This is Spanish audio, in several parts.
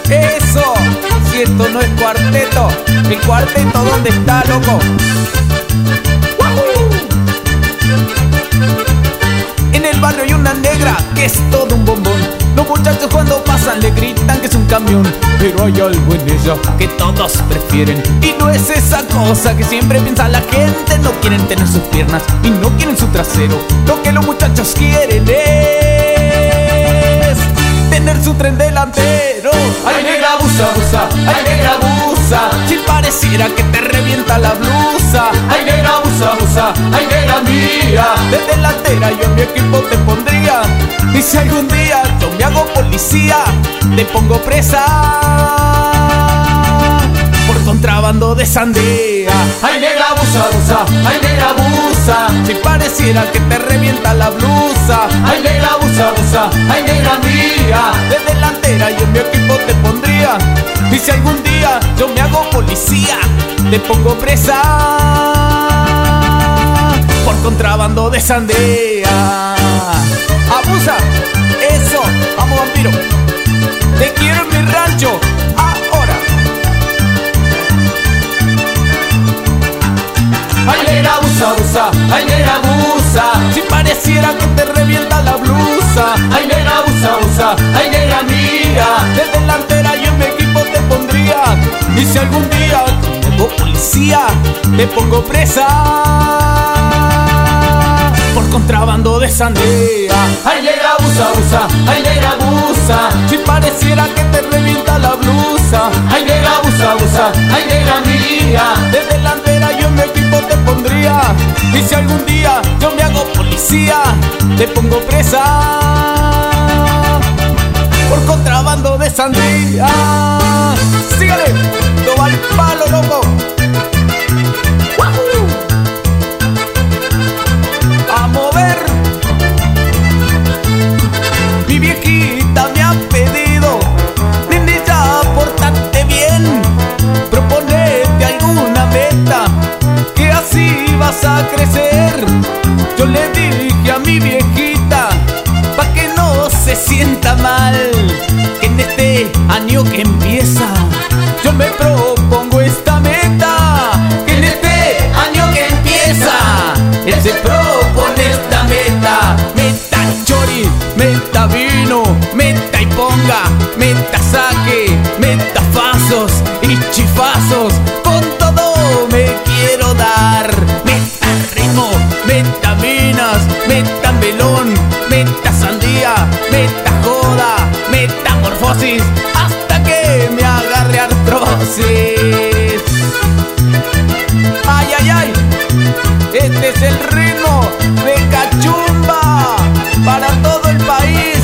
Eso, si esto no es cuarteto, el cuarteto ¿dónde está, loco? ¡Wahoo! En el barrio hay una negra que es todo un bombón. Los muchachos cuando pasan le gritan que es un camión, pero hay algo en ella que todos prefieren, y no es esa cosa que siempre piensa la gente. No quieren tener sus piernas y no quieren su trasero. Lo que los muchachos quieren es tener su tren delantero. Ay, negra, abusa, abusa, ay, negra, abusa, si pareciera que te revienta la blusa. Ay, negra, abusa, abusa, ay, negra mía, de delantera yo en mi equipo te pondría. Y si algún día yo me hago policía, te pongo presa por contrabando de sandía. Ay, negra, abusa, abusa, ay, negra, abusa, si pareciera que te revienta la blusa. Ay, negra, abusa, abusa, ay, negra mía, de delantera yo en mi equipo te pondría. Y si algún día yo me hago policía, te pongo presa por contrabando de sandía. Abusa, eso, vamos vampiro, te quiero en mi rancho, ahora. Ay, negra, abusa, abusa, ay, negra, abusa, si pareciera que te revienta la blusa. Ay, negra, abusa, abusa, ay, negra mía, de delantera yo en mi equipo te pondría. Y si algún día me hago policía, te pongo presa por contrabando de sandía. Ay, negra, abusa, abusa, ay, negra, abusa, si pareciera que te revienta la blusa. Ay, negra, abusa, abusa, ay, negra mía, de delantera yo en mi equipo te pondría. Y si algún día yo me hago policía, te pongo presa por contrabando de sandía. Sígale, toma el palo, loco. A mover. Mi viejita me ha pedido, niñita, pórtate bien, proponete alguna meta, que así vas a crecer. Yo le dije a mi viejita, pa' que no se sienta mal, que en este año que empieza yo me propongo esta meta. Que en este año que empieza él se propone esta meta. Meta chori, meta vino, meta y ponga, meta saque, meta fasos y chifazos. Con todo me quiero dar. Meta ritmo, meta minas, meta melón, meta sandía, meta joda, metamorfosis, hasta que me agarre artrosis. Ay, ay, ay, este es el ritmo de Cachumba para todo el país.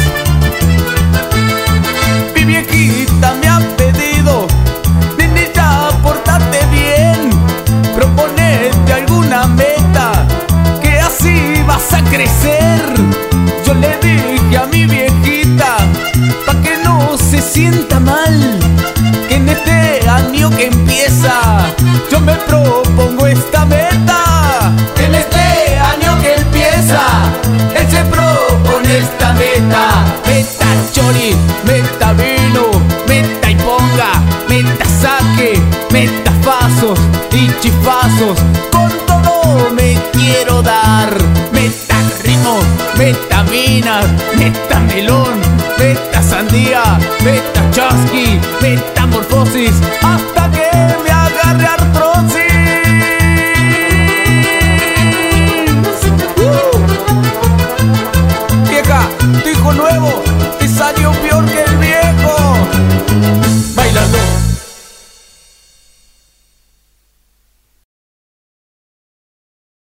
Mi viejita me ha pedido, niñita, pórtate bien, proponete alguna meta, que así vas a crecer. Yo le dije a mi viejita, pa' que no se sienta mal, que en este año que empieza yo me propongo esta meta. Que en este año que empieza él se propone esta meta. Meta chori, meta vino, meta y ponga, meta saque, meta fasos y chifazos. Con todo me quiero dar. Meta ritmo, meta minas, meta melón, meta sandía, meta chasqui, metamorfosis, hasta